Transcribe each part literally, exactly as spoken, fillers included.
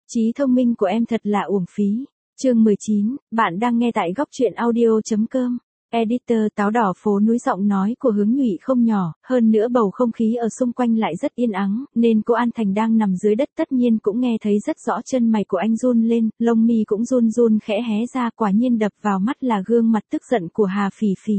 Trí thông minh của em thật là uổng phí. Chương mười chín, bạn đang nghe tại góc truyện audio.com. Editor táo đỏ phố núi giọng nói của Hướng Nhụy không nhỏ, hơn nữa bầu không khí ở xung quanh lại rất yên ắng, nên cô An Thành đang nằm dưới đất tất nhiên cũng nghe thấy rất rõ chân mày của anh run lên, lông mi cũng run run khẽ hé ra, quả nhiên đập vào mắt là gương mặt tức giận của Hà Phỉ Phỉ.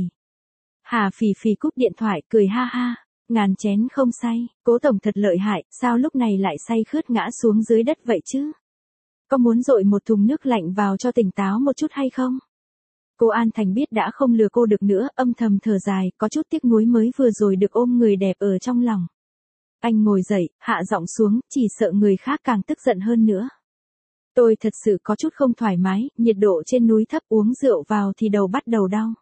Hà Phỉ Phỉ cúp điện thoại cười ha ha, ngàn chén không say, Cố tổng thật lợi hại, sao lúc này lại say khướt ngã xuống dưới đất vậy chứ? Có muốn dội một thùng nước lạnh vào cho tỉnh táo một chút hay không? Cô An Thành biết đã không lừa cô được nữa, âm thầm thở dài, có chút tiếc nuối mới vừa rồi được ôm người đẹp ở trong lòng. Anh ngồi dậy, hạ giọng xuống, chỉ sợ người khác càng tức giận hơn nữa. Tôi thật sự có chút không thoải mái, nhiệt độ trên núi thấp, uống rượu vào thì đầu bắt đầu đau.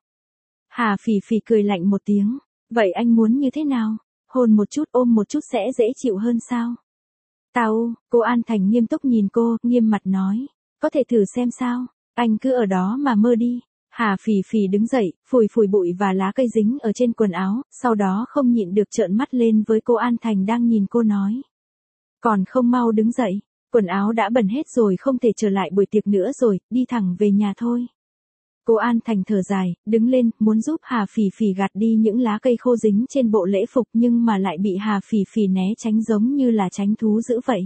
Hà Phỉ Phỉ cười lạnh một tiếng, vậy anh muốn như thế nào? Hôn một chút, ôm một chút sẽ dễ chịu hơn sao? Tao, cô An Thành nghiêm túc nhìn cô, nghiêm mặt nói, có thể thử xem sao, anh cứ ở đó mà mơ đi. Hà Phỉ Phỉ đứng dậy, phủi phủi bụi và lá cây dính ở trên quần áo, sau đó không nhịn được trợn mắt lên với cô An Thành đang nhìn cô nói. Còn không mau đứng dậy, quần áo đã bẩn hết rồi, không thể trở lại buổi tiệc nữa rồi, đi thẳng về nhà thôi. Cô An Thành thở dài, đứng lên, muốn giúp Hà Phỉ Phỉ gạt đi những lá cây khô dính trên bộ lễ phục nhưng mà lại bị Hà Phỉ Phỉ né tránh giống như là tránh thú dữ vậy.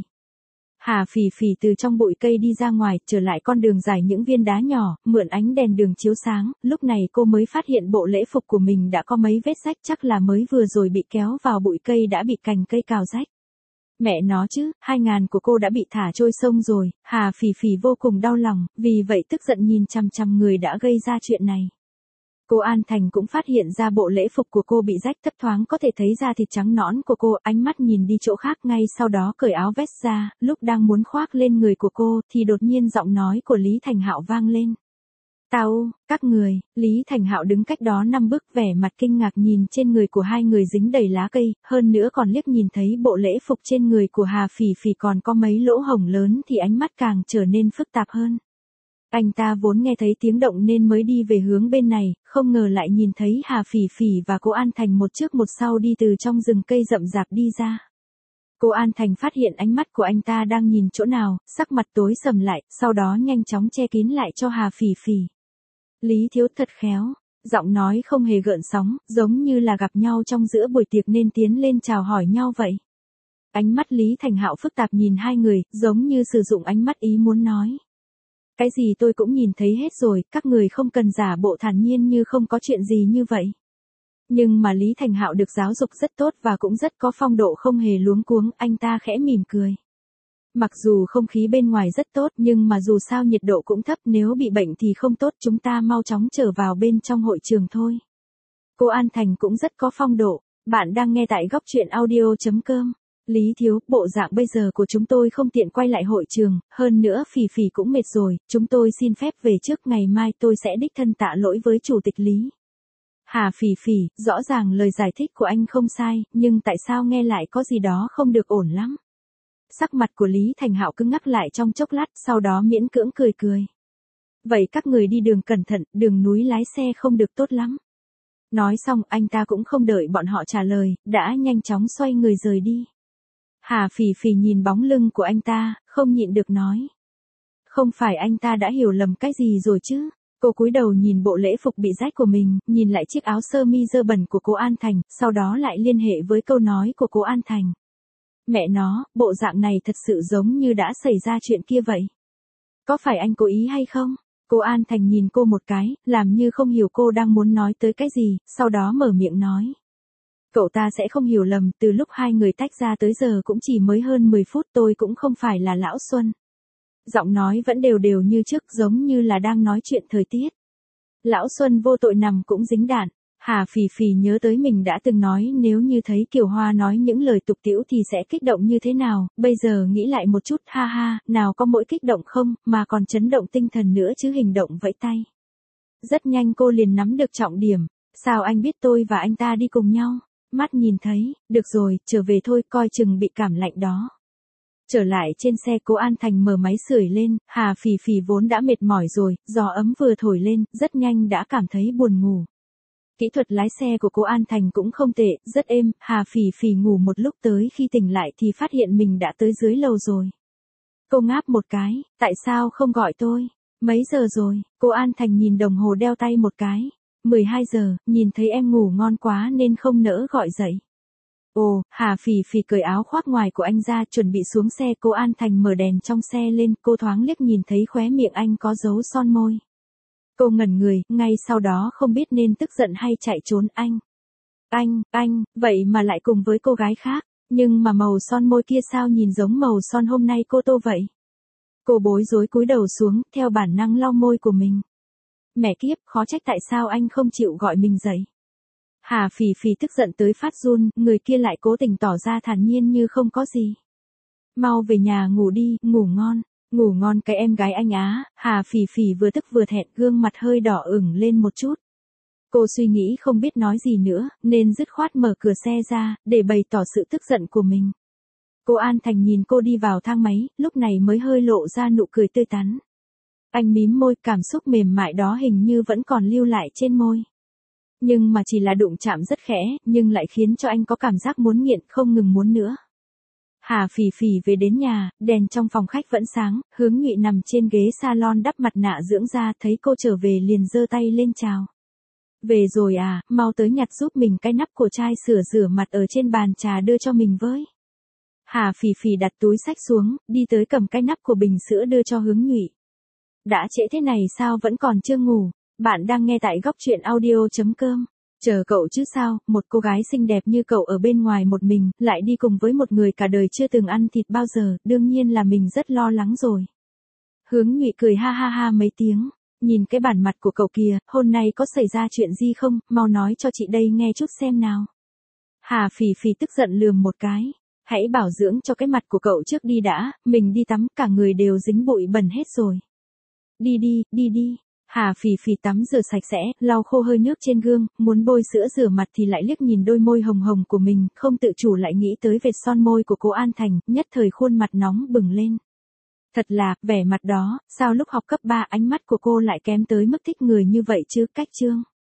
Hà Phỉ Phỉ từ trong bụi cây đi ra ngoài, trở lại con đường dài những viên đá nhỏ, mượn ánh đèn đường chiếu sáng, lúc này cô mới phát hiện bộ lễ phục của mình đã có mấy vết rách, chắc là mới vừa rồi bị kéo vào bụi cây đã bị cành cây cào rách. Mẹ nó chứ, hai ngàn của cô đã bị thả trôi sông rồi, Hà Phỉ Phỉ vô cùng đau lòng, vì vậy tức giận nhìn chằm chằm người đã gây ra chuyện này. Cô An Thành cũng phát hiện ra bộ lễ phục của cô bị rách, thấp thoáng có thể thấy da thịt trắng nõn của cô, ánh mắt nhìn đi chỗ khác, ngay sau đó cởi áo vest ra, lúc đang muốn khoác lên người của cô, thì đột nhiên giọng nói của Lý Thành Hạo vang lên. Tao, các người, Lý Thành Hạo đứng cách đó năm bước, vẻ mặt kinh ngạc nhìn trên người của hai người dính đầy lá cây, hơn nữa còn liếc nhìn thấy bộ lễ phục trên người của Hà Phỉ Phỉ còn có mấy lỗ hổng lớn thì ánh mắt càng trở nên phức tạp hơn. Anh ta vốn nghe thấy tiếng động nên mới đi về hướng bên này, không ngờ lại nhìn thấy Hà Phỉ Phỉ và cô An Thành một trước một sau đi từ trong rừng cây rậm rạp đi ra. Cô An Thành phát hiện ánh mắt của anh ta đang nhìn chỗ nào, sắc mặt tối sầm lại, sau đó nhanh chóng che kín lại cho Hà Phỉ Phỉ. Lý thiếu thật khéo, giọng nói không hề gợn sóng, giống như là gặp nhau trong giữa buổi tiệc nên tiến lên chào hỏi nhau vậy. Ánh mắt Lý Thành Hạo phức tạp nhìn hai người, giống như sử dụng ánh mắt ý muốn nói. Cái gì tôi cũng nhìn thấy hết rồi, các người không cần giả bộ thản nhiên như không có chuyện gì như vậy. Nhưng mà Lý Thành Hạo được giáo dục rất tốt và cũng rất có phong độ, không hề luống cuống, anh ta khẽ mỉm cười. Mặc dù không khí bên ngoài rất tốt nhưng mà dù sao nhiệt độ cũng thấp, nếu bị bệnh thì không tốt, chúng ta mau chóng trở vào bên trong hội trường thôi. Cô An Thành cũng rất có phong độ, bạn đang nghe tại góc truyện audio.com. Lý thiếu, bộ dạng bây giờ của chúng tôi không tiện quay lại hội trường, hơn nữa Phỉ Phỉ cũng mệt rồi, chúng tôi xin phép về trước, ngày mai tôi sẽ đích thân tạ lỗi với chủ tịch Lý. Hà Phỉ Phỉ, rõ ràng lời giải thích của anh không sai, nhưng tại sao nghe lại có gì đó không được ổn lắm. Sắc mặt của Lý Thành Hạo cứng ngắc lại trong chốc lát, sau đó miễn cưỡng cười cười. Vậy các người đi đường cẩn thận, đường núi lái xe không được tốt lắm. Nói xong anh ta cũng không đợi bọn họ trả lời, đã nhanh chóng xoay người rời đi. Hà Phỉ Phỉ nhìn bóng lưng của anh ta, không nhịn được nói. Không phải anh ta đã hiểu lầm cái gì rồi chứ? Cô cúi đầu nhìn bộ lễ phục bị rách của mình, nhìn lại chiếc áo sơ mi dơ bẩn của cô An Thành, sau đó lại liên hệ với câu nói của cô An Thành. Mẹ nó, bộ dạng này thật sự giống như đã xảy ra chuyện kia vậy. Có phải anh cố ý hay không? Cô An Thành nhìn cô một cái, làm như không hiểu cô đang muốn nói tới cái gì, sau đó mở miệng nói. Cậu ta sẽ không hiểu lầm, từ lúc hai người tách ra tới giờ cũng chỉ mới hơn mười phút, tôi cũng không phải là Lão Xuân. Giọng nói vẫn đều đều như trước, giống như là đang nói chuyện thời tiết. Lão Xuân vô tội nằm cũng dính đạn. Hà Phỉ Phỉ nhớ tới mình đã từng nói nếu như thấy Kiều Hoa nói những lời tục tĩu thì sẽ kích động như thế nào, bây giờ nghĩ lại một chút, ha ha, nào có mỗi kích động không, mà còn chấn động tinh thần nữa chứ, hình động vẫy tay. Rất nhanh cô liền nắm được trọng điểm, sao anh biết tôi và anh ta đi cùng nhau, mắt nhìn thấy, được rồi, trở về thôi, coi chừng bị cảm lạnh đó. Trở lại trên xe, cô An Thành mở máy sưởi lên, Hà Phỉ Phỉ vốn đã mệt mỏi rồi, gió ấm vừa thổi lên, rất nhanh đã cảm thấy buồn ngủ. Kỹ thuật lái xe của cô An Thành cũng không tệ, rất êm, Hà Phỉ Phỉ ngủ một lúc, tới khi tỉnh lại thì phát hiện mình đã tới dưới lầu rồi. Cô ngáp một cái, tại sao không gọi tôi? Mấy giờ rồi? Cô An Thành nhìn đồng hồ đeo tay một cái. mười hai giờ, nhìn thấy em ngủ ngon quá nên không nỡ gọi dậy. Ồ, Hà Phỉ Phỉ cởi áo khoác ngoài của anh ra chuẩn bị xuống xe. Cô An Thành mở đèn trong xe lên, cô thoáng liếc nhìn thấy khóe miệng anh có dấu son môi. Cô ngẩn người, ngay sau đó không biết nên tức giận hay chạy trốn. Anh, anh, anh, vậy mà lại cùng với cô gái khác, nhưng mà màu son môi kia sao nhìn giống màu son hôm nay cô tô vậy? Cô bối rối cúi đầu xuống, theo bản năng lau môi của mình. Mẹ kiếp, khó trách tại sao anh không chịu gọi mình dậy. Hà Phỉ Phỉ tức giận tới phát run, người kia lại cố tình tỏ ra thản nhiên như không có gì. Mau về nhà ngủ đi, ngủ ngon, ngủ ngon cái em gái anh á. Hà Phỉ Phỉ vừa tức vừa thẹn, gương mặt hơi đỏ ửng lên một chút. Cô suy nghĩ không biết nói gì nữa, nên dứt khoát mở cửa xe ra, để bày tỏ sự tức giận của mình. Cô An Thành nhìn cô đi vào thang máy, lúc này mới hơi lộ ra nụ cười tươi tắn. Anh mím môi, cảm xúc mềm mại đó hình như vẫn còn lưu lại trên môi. Nhưng mà chỉ là đụng chạm rất khẽ, nhưng lại khiến cho anh có cảm giác muốn nghiện, không ngừng muốn nữa. Hà Phỉ Phỉ về đến nhà, đèn trong phòng khách vẫn sáng, Hướng Nhụy nằm trên ghế salon đắp mặt nạ dưỡng da, thấy cô trở về liền giơ tay lên chào. Về rồi à, mau tới nhặt giúp mình cái nắp của chai sửa rửa mặt ở trên bàn trà đưa cho mình với. Hà Phỉ Phỉ đặt túi xách xuống, đi tới cầm cái nắp của bình sữa đưa cho Hướng Nhụy. Đã trễ thế này sao vẫn còn chưa ngủ? Bạn đang nghe tại góc truyện audio chấm com. Chờ cậu chứ sao, một cô gái xinh đẹp như cậu ở bên ngoài một mình, lại đi cùng với một người cả đời chưa từng ăn thịt bao giờ, đương nhiên là mình rất lo lắng rồi. Hướng Nhụy cười ha ha ha mấy tiếng, nhìn cái bản mặt của cậu kìa, hôm nay có xảy ra chuyện gì không, mau nói cho chị đây nghe chút xem nào. Hà Phỉ Phỉ tức giận lườm một cái, hãy bảo dưỡng cho cái mặt của cậu trước đi đã, mình đi tắm, cả người đều dính bụi bẩn hết rồi. Đi đi, đi đi. Hà Phỉ Phỉ tắm rửa sạch sẽ, lau khô hơi nước trên gương, muốn bôi sữa rửa mặt thì lại liếc nhìn đôi môi hồng hồng của mình, không tự chủ lại nghĩ tới vệt son môi của cô An Thành, nhất thời khuôn mặt nóng bừng lên. Thật là, vẻ mặt đó, sao lúc học cấp ba ánh mắt của cô lại kém tới mức thích người như vậy chứ, cách chương.